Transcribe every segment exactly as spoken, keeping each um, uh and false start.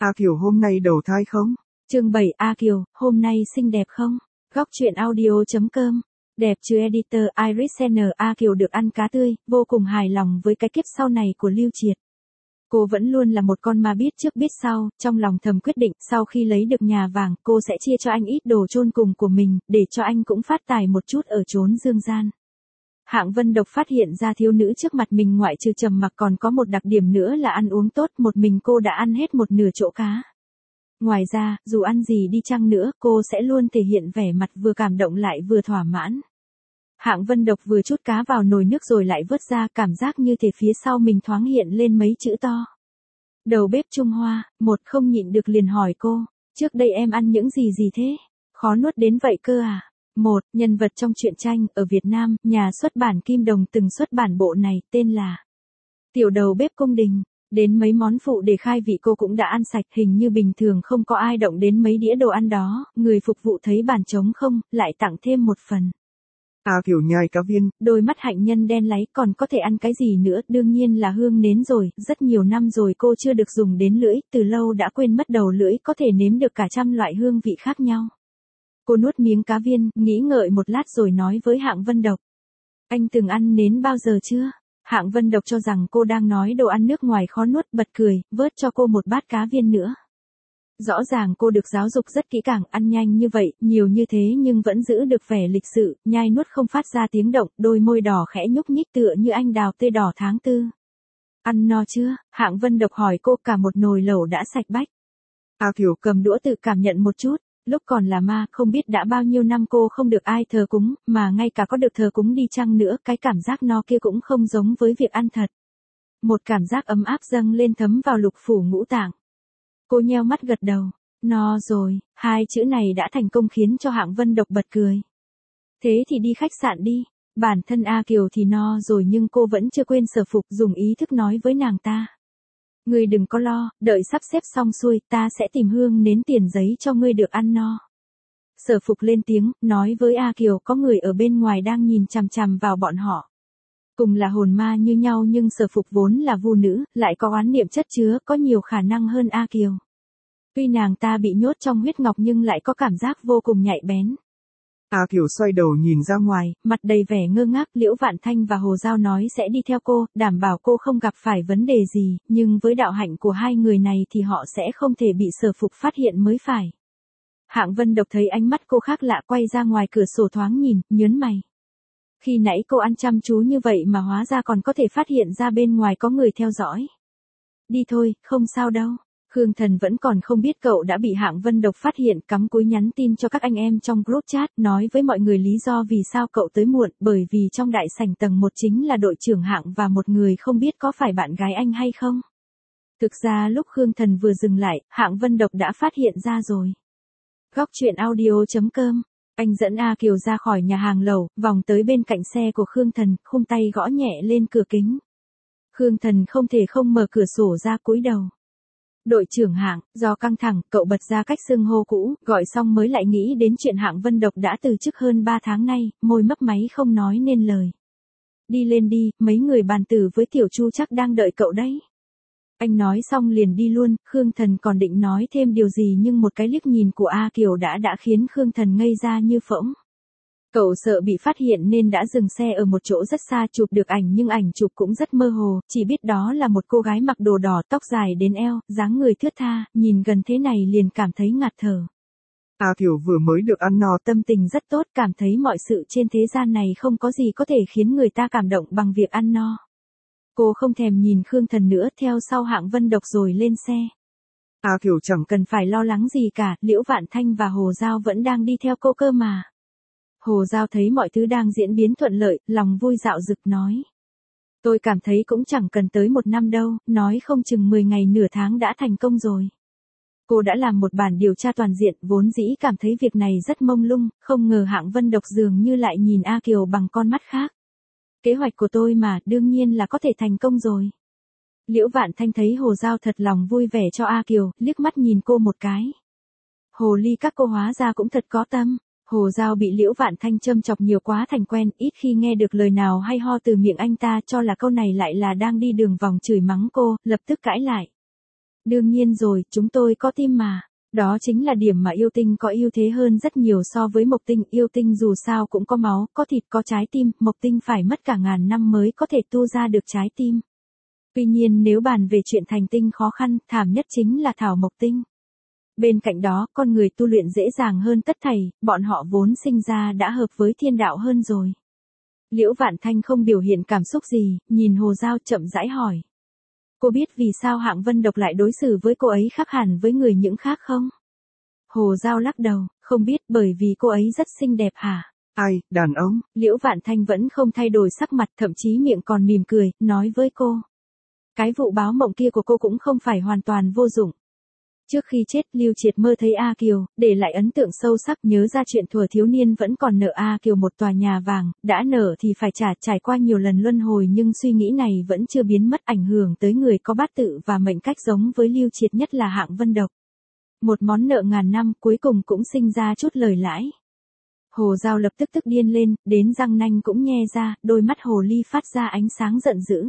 A Kiều hôm nay đầu thai không? Chương bảy A Kiều, hôm nay xinh đẹp không? Góc truyện audio.com. Đẹp chứ editor Iris Senner. A Kiều được ăn cá tươi, vô cùng hài lòng với cái kiếp sau này của Lưu Triệt. Cô vẫn luôn là một con ma biết trước biết sau, trong lòng thầm quyết định sau khi lấy được nhà vàng, cô sẽ chia cho anh ít đồ chôn cùng của mình, để cho anh cũng phát tài một chút ở chốn dương gian. Hạng Vân Độc phát hiện ra thiếu nữ trước mặt mình ngoại trừ trầm mặc còn có một đặc điểm nữa là ăn uống tốt, một mình cô đã ăn hết một nửa chỗ cá. Ngoài ra, dù ăn gì đi chăng nữa, cô sẽ luôn thể hiện vẻ mặt vừa cảm động lại vừa thỏa mãn. Hạng Vân Độc vừa chút cá vào nồi nước rồi lại vớt ra, cảm giác như thể phía sau mình thoáng hiện lên mấy chữ to. Đầu bếp Trung Hoa, một không nhịn được liền hỏi cô, trước đây em ăn những gì gì thế? Khó nuốt đến vậy cơ à? Một, nhân vật trong truyện tranh, ở Việt Nam, nhà xuất bản Kim Đồng từng xuất bản bộ này, tên là Tiểu Đầu Bếp Cung Đình. Đến mấy món phụ để khai vị cô cũng đã ăn sạch, hình như bình thường không có ai động đến mấy đĩa đồ ăn đó, người phục vụ thấy bàn trống không, lại tặng thêm một phần. A Kiều nhai cá viên, đôi mắt hạnh nhân đen láy, còn có thể ăn cái gì nữa, đương nhiên là hương nến rồi, rất nhiều năm rồi cô chưa được dùng đến lưỡi, từ lâu đã quên mất đầu lưỡi có thể nếm được cả trăm loại hương vị khác nhau. Cô nuốt miếng cá viên, nghĩ ngợi một lát rồi nói với Hạng Vân Độc. Anh từng ăn nến bao giờ chưa? Hạng Vân Độc cho rằng cô đang nói đồ ăn nước ngoài khó nuốt, bật cười, vớt cho cô một bát cá viên nữa. Rõ ràng cô được giáo dục rất kỹ càng, ăn nhanh như vậy, nhiều như thế nhưng vẫn giữ được vẻ lịch sự, nhai nuốt không phát ra tiếng động, đôi môi đỏ khẽ nhúc nhích tựa như anh đào tươi đỏ tháng tư. Ăn no chưa? Hạng Vân Độc hỏi cô, cả một nồi lẩu đã sạch bách. A Kiều cầm đũa tự cảm nhận một chút. Lúc còn là ma, không biết đã bao nhiêu năm cô không được ai thờ cúng, mà ngay cả có được thờ cúng đi chăng nữa, cái cảm giác no kia cũng không giống với việc ăn thật. Một cảm giác ấm áp dâng lên thấm vào lục phủ ngũ tạng. Cô nheo mắt gật đầu. No rồi, hai chữ này đã thành công khiến cho Hạng Vân Độc bật cười. Thế thì đi khách sạn đi. Bản thân A Kiều thì no rồi nhưng cô vẫn chưa quên Sở Phục, dùng ý thức nói với nàng ta. Ngươi đừng có lo, đợi sắp xếp xong xuôi, ta sẽ tìm hương nến tiền giấy cho ngươi được ăn no. Sở Phục lên tiếng, nói với A Kiều, có người ở bên ngoài đang nhìn chằm chằm vào bọn họ. Cùng là hồn ma như nhau nhưng Sở Phục vốn là vu nữ, lại có oán niệm chất chứa, có nhiều khả năng hơn A Kiều. Tuy nàng ta bị nhốt trong huyết ngọc nhưng lại có cảm giác vô cùng nhạy bén. A Kiều xoay đầu nhìn ra ngoài, mặt đầy vẻ ngơ ngác. Liễu Vạn Thanh và Hồ Giao nói sẽ đi theo cô, đảm bảo cô không gặp phải vấn đề gì, nhưng với đạo hạnh của hai người này thì họ sẽ không thể bị Sở Phục phát hiện mới phải. Hạng Vân Độc thấy ánh mắt cô khác lạ, quay ra ngoài cửa sổ thoáng nhìn, nhớn mày. Khi nãy cô ăn chăm chú như vậy mà hóa ra còn có thể phát hiện ra bên ngoài có người theo dõi. Đi thôi, không sao đâu. Khương Thần vẫn còn không biết cậu đã bị Hạng Vân Độc phát hiện, cắm cúi nhắn tin cho các anh em trong group chat, nói với mọi người lý do vì sao cậu tới muộn, bởi vì trong đại sảnh tầng một chính là đội trưởng Hạng và một người không biết có phải bạn gái anh hay không. Thực ra lúc Khương Thần vừa dừng lại, Hạng Vân Độc đã phát hiện ra rồi. Góc truyện audio.com. Anh dẫn A Kiều ra khỏi nhà hàng lẩu, vòng tới bên cạnh xe của Khương Thần, khum tay gõ nhẹ lên cửa kính. Khương Thần không thể không mở cửa sổ ra, cúi đầu. Đội trưởng Hạng, do căng thẳng, cậu bật ra cách xưng hô cũ, gọi xong mới lại nghĩ đến chuyện Hạng Vân Độc đã từ chức hơn ba tháng nay, môi mấp máy không nói nên lời. Đi lên đi, mấy người bàn tử với Tiểu Chu chắc đang đợi cậu đấy. Anh nói xong liền đi luôn, Khương Thần còn định nói thêm điều gì nhưng một cái liếc nhìn của A Kiều đã đã khiến Khương Thần ngây ra như phỗng. Cậu sợ bị phát hiện nên đã dừng xe ở một chỗ rất xa, chụp được ảnh nhưng ảnh chụp cũng rất mơ hồ, chỉ biết đó là một cô gái mặc đồ đỏ, tóc dài đến eo, dáng người thướt tha, nhìn gần thế này liền cảm thấy ngạt thở. A Kiều vừa mới được ăn no, tâm tình rất tốt, cảm thấy mọi sự trên thế gian này không có gì có thể khiến người ta cảm động bằng việc ăn no. Cô không thèm nhìn Khương Thần nữa, theo sau Hạng Vân Độc rồi lên xe. A Kiều chẳng cần phải lo lắng gì cả, Liễu Vạn Thanh và Hồ Giao vẫn đang đi theo cô cơ mà. Hồ Giao thấy mọi thứ đang diễn biến thuận lợi, lòng vui dạo dực nói. Tôi cảm thấy cũng chẳng cần tới một năm đâu, nói không chừng mười ngày nửa tháng đã thành công rồi. Cô đã làm một bản điều tra toàn diện, vốn dĩ cảm thấy việc này rất mông lung, không ngờ Hạng Vân Độc dường như lại nhìn A Kiều bằng con mắt khác. Kế hoạch của tôi mà, đương nhiên là có thể thành công rồi. Liễu Vạn Thanh thấy Hồ Giao thật lòng vui vẻ cho A Kiều, liếc mắt nhìn cô một cái. Hồ ly các cô hóa ra cũng thật có tâm. Hồ Giao bị Liễu Vạn Thanh châm chọc nhiều quá thành quen, ít khi nghe được lời nào hay ho từ miệng anh ta, cho là câu này lại là đang đi đường vòng chửi mắng cô, lập tức cãi lại. Đương nhiên rồi, chúng tôi có tim mà. Đó chính là điểm mà yêu tinh có ưu thế hơn rất nhiều so với mộc tinh. Yêu tinh dù sao cũng có máu, có thịt, có trái tim, mộc tinh phải mất cả ngàn năm mới có thể tu ra được trái tim. Tuy nhiên nếu bàn về chuyện thành tinh khó khăn, thảm nhất chính là thảo mộc tinh. Bên cạnh đó, con người tu luyện dễ dàng hơn tất thảy, bọn họ vốn sinh ra đã hợp với thiên đạo hơn rồi. Liễu Vạn Thanh không biểu hiện cảm xúc gì, nhìn Hồ Giao chậm rãi hỏi. Cô biết vì sao Hạng Vân Độc lại đối xử với cô ấy khác hẳn với người những khác không? Hồ Giao lắc đầu, không biết bởi vì cô ấy rất xinh đẹp hả? Ai, đàn ông? Liễu Vạn Thanh vẫn không thay đổi sắc mặt, thậm chí miệng còn mỉm cười, nói với cô. Cái vụ báo mộng kia của cô cũng không phải hoàn toàn vô dụng. Trước khi chết, Lưu Triệt mơ thấy A Kiều, để lại ấn tượng sâu sắc, nhớ ra chuyện thuở thiếu niên vẫn còn nợ A Kiều một tòa nhà vàng, đã nợ thì phải trả, trải qua nhiều lần luân hồi nhưng suy nghĩ này vẫn chưa biến mất, ảnh hưởng tới người có bát tự và mệnh cách giống với Lưu Triệt, nhất là Hạng Vân Độc. Một món nợ ngàn năm cuối cùng cũng sinh ra chút lời lãi. Hồ Giao lập tức tức điên lên, đến răng nanh cũng nhe ra, đôi mắt hồ ly phát ra ánh sáng giận dữ.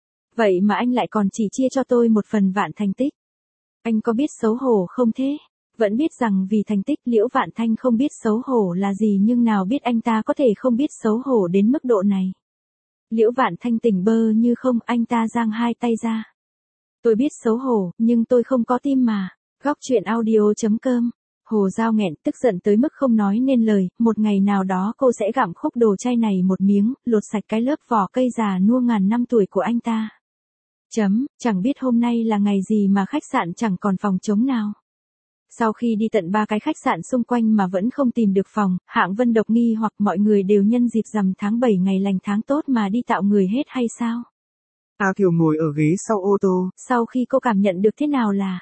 Vậy mà anh lại còn chỉ chia cho tôi một phần vạn thành tích. Anh có biết xấu hổ không thế? Vẫn biết rằng vì thành tích Liễu Vạn Thanh không biết xấu hổ là gì nhưng nào biết anh ta có thể không biết xấu hổ đến mức độ này. Liễu Vạn Thanh tỉnh bơ như không, anh ta giang hai tay ra. Tôi biết xấu hổ, nhưng tôi không có tim mà. Góc truyện audio chấm com. Hồ Giao nghẹn tức giận tới mức không nói nên lời, một ngày nào đó cô sẽ gặm khúc đồ chay này một miếng, lột sạch cái lớp vỏ cây già nua ngàn năm tuổi của anh ta. Chấm, chẳng biết hôm nay là ngày gì mà khách sạn chẳng còn phòng trống nào. Sau khi đi tận ba cái khách sạn xung quanh mà vẫn không tìm được phòng, Hạng Vân Độc nghi hoặc mọi người đều nhân dịp rằm tháng bảy ngày lành tháng tốt mà đi tạo người hết hay sao? A Kiều ngồi ở ghế sau ô tô. Sau khi cô cảm nhận được thế nào là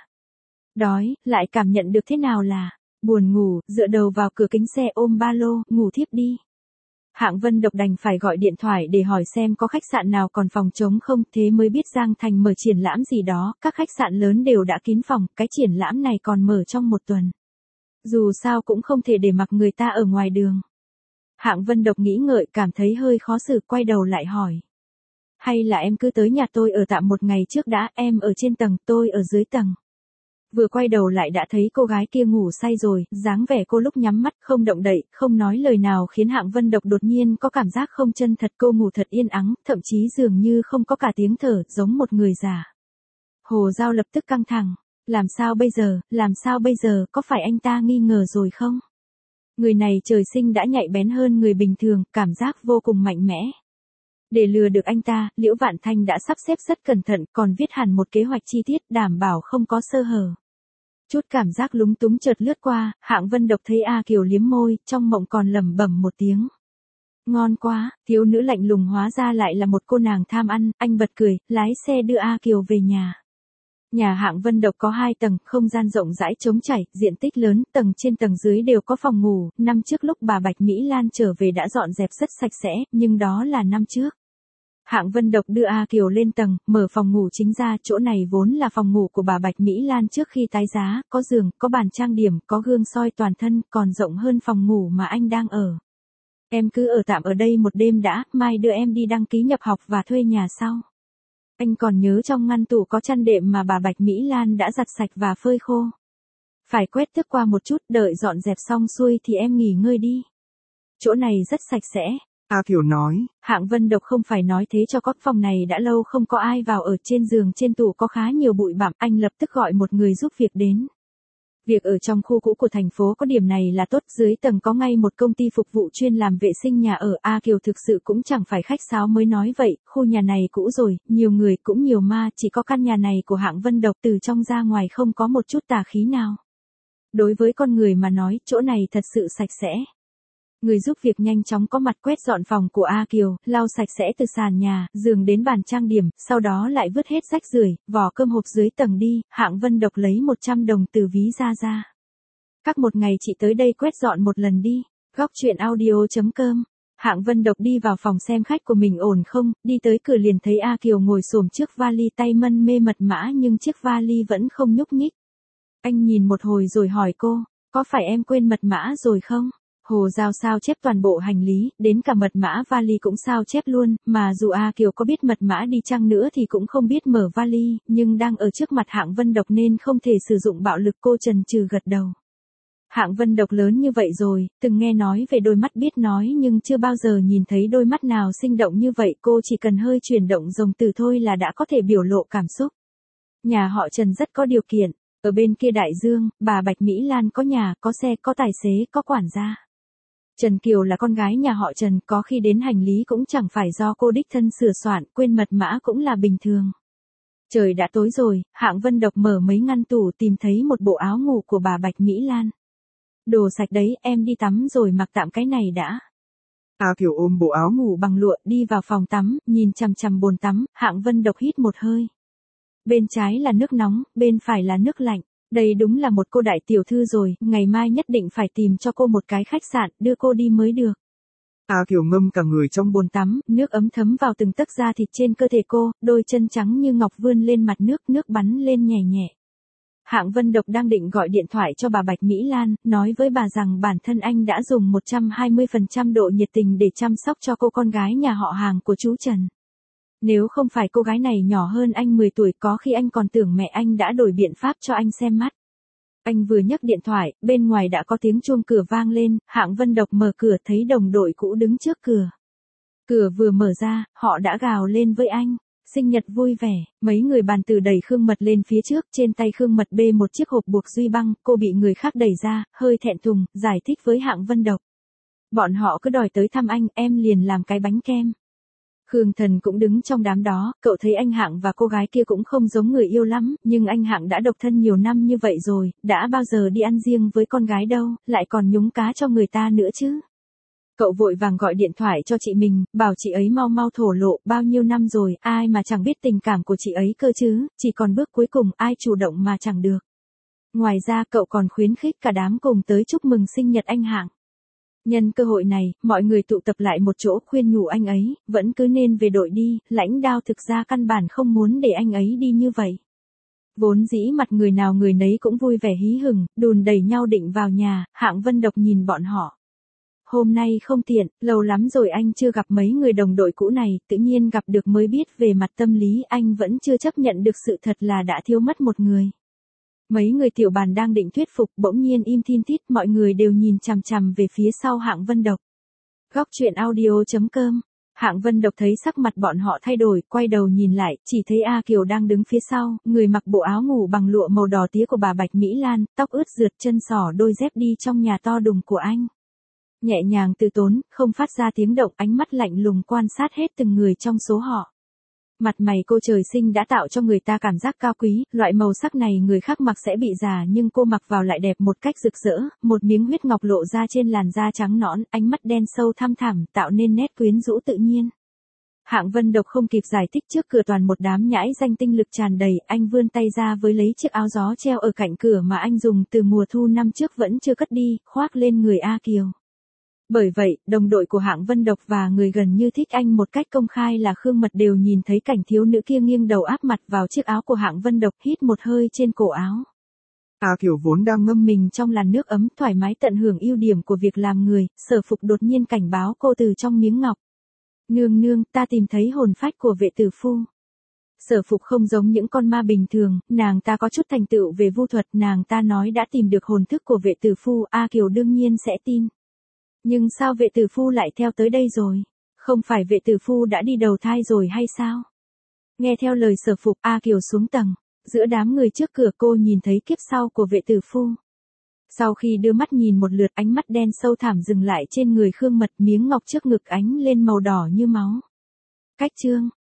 đói, lại cảm nhận được thế nào là buồn ngủ, dựa đầu vào cửa kính xe ôm ba lô, ngủ thiếp đi. Hạng Vân Độc đành phải gọi điện thoại để hỏi xem có khách sạn nào còn phòng trống không, thế mới biết Giang Thành mở triển lãm gì đó, các khách sạn lớn đều đã kín phòng, cái triển lãm này còn mở trong một tuần. Dù sao cũng không thể để mặc người ta ở ngoài đường. Hạng Vân Độc nghĩ ngợi, cảm thấy hơi khó xử, quay đầu lại hỏi. Hay là em cứ tới nhà tôi ở tạm một ngày trước đã, em ở trên tầng, tôi ở dưới tầng. Vừa quay đầu lại đã thấy cô gái kia ngủ say rồi, dáng vẻ cô lúc nhắm mắt không động đậy, không nói lời nào khiến Hạng Vân Độc đột nhiên có cảm giác không chân thật, cô ngủ thật yên ắng, thậm chí dường như không có cả tiếng thở, giống một người già. Hồ Giao lập tức căng thẳng, làm sao bây giờ, làm sao bây giờ, có phải anh ta nghi ngờ rồi không? Người này trời sinh đã nhạy bén hơn người bình thường, cảm giác vô cùng mạnh mẽ. Để lừa được anh ta, Liễu Vạn Thanh đã sắp xếp rất cẩn thận, còn viết hẳn một kế hoạch chi tiết, đảm bảo không có sơ hở. Chút cảm giác lúng túng chợt lướt qua, Hạng Vân Độc thấy A Kiều liếm môi, trong mộng còn lẩm bẩm một tiếng. Ngon quá, thiếu nữ lạnh lùng hóa ra lại là một cô nàng tham ăn, anh bật cười, lái xe đưa A Kiều về nhà. Nhà Hạng Vân Độc có hai tầng, không gian rộng rãi trống trải, diện tích lớn, tầng trên tầng dưới đều có phòng ngủ, năm trước lúc bà Bạch Mỹ Lan trở về đã dọn dẹp rất sạch sẽ, nhưng đó là năm trước. Hạng Vân Độc đưa A Kiều lên tầng, mở phòng ngủ chính ra, chỗ này vốn là phòng ngủ của bà Bạch Mỹ Lan trước khi tái giá, có giường, có bàn trang điểm, có gương soi toàn thân, còn rộng hơn phòng ngủ mà anh đang ở. Em cứ ở tạm ở đây một đêm đã, mai đưa em đi đăng ký nhập học và thuê nhà sau. Anh còn nhớ trong ngăn tủ có chăn đệm mà bà Bạch Mỹ Lan đã giặt sạch và phơi khô. Phải quét tước qua một chút, đợi dọn dẹp xong xuôi thì em nghỉ ngơi đi. Chỗ này rất sạch sẽ. A Kiều nói. Hạng Vân Độc không phải nói thế cho có, phòng này đã lâu không có ai vào ở, trên giường trên tủ có khá nhiều bụi bặm, anh lập tức gọi một người giúp việc đến. Việc ở trong khu cũ của thành phố có điểm này là tốt, dưới tầng có ngay một công ty phục vụ chuyên làm vệ sinh nhà ở. A Kiều thực sự cũng chẳng phải khách sáo mới nói vậy, khu nhà này cũ rồi, nhiều người cũng nhiều ma, chỉ có căn nhà này của Hạng Vân Độc từ trong ra ngoài không có một chút tà khí nào. Đối với con người mà nói, chỗ này thật sự sạch sẽ. Người giúp việc nhanh chóng có mặt quét dọn phòng của A Kiều, lau sạch sẽ từ sàn nhà, giường đến bàn trang điểm, sau đó lại vứt hết rách rưởi, vỏ cơm hộp dưới tầng đi. Hạng Vân Độc lấy một trăm đồng từ ví ra ra. Các một ngày chị tới đây quét dọn một lần đi. Góc truyện audio chấm com. Hạng Vân Độc đi vào phòng xem khách của mình ổn không, đi tới cửa liền thấy A Kiều ngồi xổm trước vali, tay mân mê mật mã nhưng chiếc vali vẫn không nhúc nhích. Anh nhìn một hồi rồi hỏi cô, có phải em quên mật mã rồi không? Hồ Giao sao chép toàn bộ hành lý, đến cả mật mã vali cũng sao chép luôn, mà dù A Kiều có biết mật mã đi chăng nữa thì cũng không biết mở vali, nhưng đang ở trước mặt Hạng Vân Độc nên không thể sử dụng bạo lực, cô chần chừ gật đầu. Hạng Vân Độc lớn như vậy rồi, từng nghe nói về đôi mắt biết nói nhưng chưa bao giờ nhìn thấy đôi mắt nào sinh động như vậy, cô chỉ cần hơi chuyển động rồng từ thôi là đã có thể biểu lộ cảm xúc. Nhà họ Trần rất có điều kiện, ở bên kia đại dương, bà Bạch Mỹ Lan có nhà, có xe, có tài xế, có quản gia. Trần Kiều là con gái nhà họ Trần, có khi đến hành lý cũng chẳng phải do cô đích thân sửa soạn, quên mật mã cũng là bình thường. Trời đã tối rồi, Hạng Vân Độc mở mấy ngăn tủ tìm thấy một bộ áo ngủ của bà Bạch Mỹ Lan. Đồ sạch đấy, em đi tắm rồi mặc tạm cái này đã. A Kiều ôm bộ áo ngủ bằng lụa đi vào phòng tắm, nhìn chằm chằm bồn tắm, Hạng Vân Độc hít một hơi. Bên trái là nước nóng, bên phải là nước lạnh. Đây đúng là một cô đại tiểu thư rồi, ngày mai nhất định phải tìm cho cô một cái khách sạn, đưa cô đi mới được. A Kiều ngâm cả người trong bồn tắm, nước ấm thấm vào từng tấc da thịt trên cơ thể cô, đôi chân trắng như ngọc vươn lên mặt nước, nước bắn lên nhẹ nhẹ. Hạng Vân Độc đang định gọi điện thoại cho bà Bạch Mỹ Lan, nói với bà rằng bản thân anh đã dùng một trăm hai mươi phần trăm độ nhiệt tình để chăm sóc cho cô con gái nhà họ Hàng của chú Trần. Nếu không phải cô gái này nhỏ hơn anh mười tuổi, có khi anh còn tưởng mẹ anh đã đổi biện pháp cho anh xem mắt. Anh vừa nhấc điện thoại, bên ngoài đã có tiếng chuông cửa vang lên, Hạng Vân Độc mở cửa thấy đồng đội cũ đứng trước cửa. Cửa vừa mở ra, họ đã gào lên với anh. Sinh nhật vui vẻ, mấy người bàn từ đẩy Khương Mật lên phía trước, trên tay Khương Mật bê một chiếc hộp buộc duy băng, cô bị người khác đẩy ra, hơi thẹn thùng, giải thích với Hạng Vân Độc. Bọn họ cứ đòi tới thăm anh, em liền làm cái bánh kem. Khương Thần cũng đứng trong đám đó, cậu thấy anh Hạng và cô gái kia cũng không giống người yêu lắm, nhưng anh Hạng đã độc thân nhiều năm như vậy rồi, đã bao giờ đi ăn riêng với con gái đâu, lại còn nhúng cá cho người ta nữa chứ. Cậu vội vàng gọi điện thoại cho chị mình, bảo chị ấy mau mau thổ lộ, bao nhiêu năm rồi, ai mà chẳng biết tình cảm của chị ấy cơ chứ, chỉ còn bước cuối cùng, ai chủ động mà chẳng được. Ngoài ra cậu còn khuyến khích cả đám cùng tới chúc mừng sinh nhật anh Hạng. Nhân cơ hội này, mọi người tụ tập lại một chỗ khuyên nhủ anh ấy, vẫn cứ nên về đội đi, lãnh đạo thực ra căn bản không muốn để anh ấy đi như vậy. Vốn dĩ mặt người nào người nấy cũng vui vẻ hí hửng, đùn đẩy nhau định vào nhà, Hạng Vân Độc nhìn bọn họ. Hôm nay không tiện, lâu lắm rồi anh chưa gặp mấy người đồng đội cũ này, tự nhiên gặp được mới biết về mặt tâm lý anh vẫn chưa chấp nhận được sự thật là đã thiếu mất một người. Mấy người tiểu bàn đang định thuyết phục bỗng nhiên im thin thít, mọi người đều nhìn chằm chằm về phía sau Hạng Vân Độc. Góc truyện audio chấm com. Hạng Vân Độc thấy sắc mặt bọn họ thay đổi, quay đầu nhìn lại, chỉ thấy A Kiều đang đứng phía sau, người mặc bộ áo ngủ bằng lụa màu đỏ tía của bà Bạch Mỹ Lan, tóc ướt rượt, chân sỏ đôi dép đi trong nhà to đùng của anh. Nhẹ nhàng từ tốn, không phát ra tiếng động, ánh mắt lạnh lùng quan sát hết từng người trong số họ. Mặt mày cô trời sinh đã tạo cho người ta cảm giác cao quý, loại màu sắc này người khác mặc sẽ bị già nhưng cô mặc vào lại đẹp một cách rực rỡ, một miếng huyết ngọc lộ ra trên làn da trắng nõn, ánh mắt đen sâu thăm thẳm, tạo nên nét quyến rũ tự nhiên. Hạng Vân Độc không kịp giải thích, trước cửa toàn một đám nhãi danh tinh lực tràn đầy, anh vươn tay ra với lấy chiếc áo gió treo ở cạnh cửa mà anh dùng từ mùa thu năm trước vẫn chưa cất đi, khoác lên người A Kiều. Bởi vậy, đồng đội của Hạng Vân Độc và người gần như thích anh một cách công khai là Khương Mật đều nhìn thấy cảnh thiếu nữ kia nghiêng đầu áp mặt vào chiếc áo của Hạng Vân Độc, hít một hơi trên cổ áo. A Kiều vốn đang ngâm mình trong làn nước ấm thoải mái tận hưởng ưu điểm của việc làm người, Sở Phục đột nhiên cảnh báo cô từ trong miếng ngọc. Nương nương, ta tìm thấy hồn phách của vệ tử phu. Sở Phục không giống những con ma bình thường, nàng ta có chút thành tựu về vu thuật, nàng ta nói đã tìm được hồn thức của vệ tử phu, A Kiều đương nhiên sẽ tin. Nhưng sao vệ tử phu lại theo tới đây rồi? Không phải vệ tử phu đã đi đầu thai rồi hay sao? Nghe theo lời Sở Phục, A Kiều xuống tầng. Giữa đám người trước cửa cô nhìn thấy kiếp sau của vệ tử phu. Sau khi đưa mắt nhìn một lượt, ánh mắt đen sâu thẳm dừng lại trên người Khương Mật, miếng ngọc trước ngực ánh lên màu đỏ như máu. Cách chương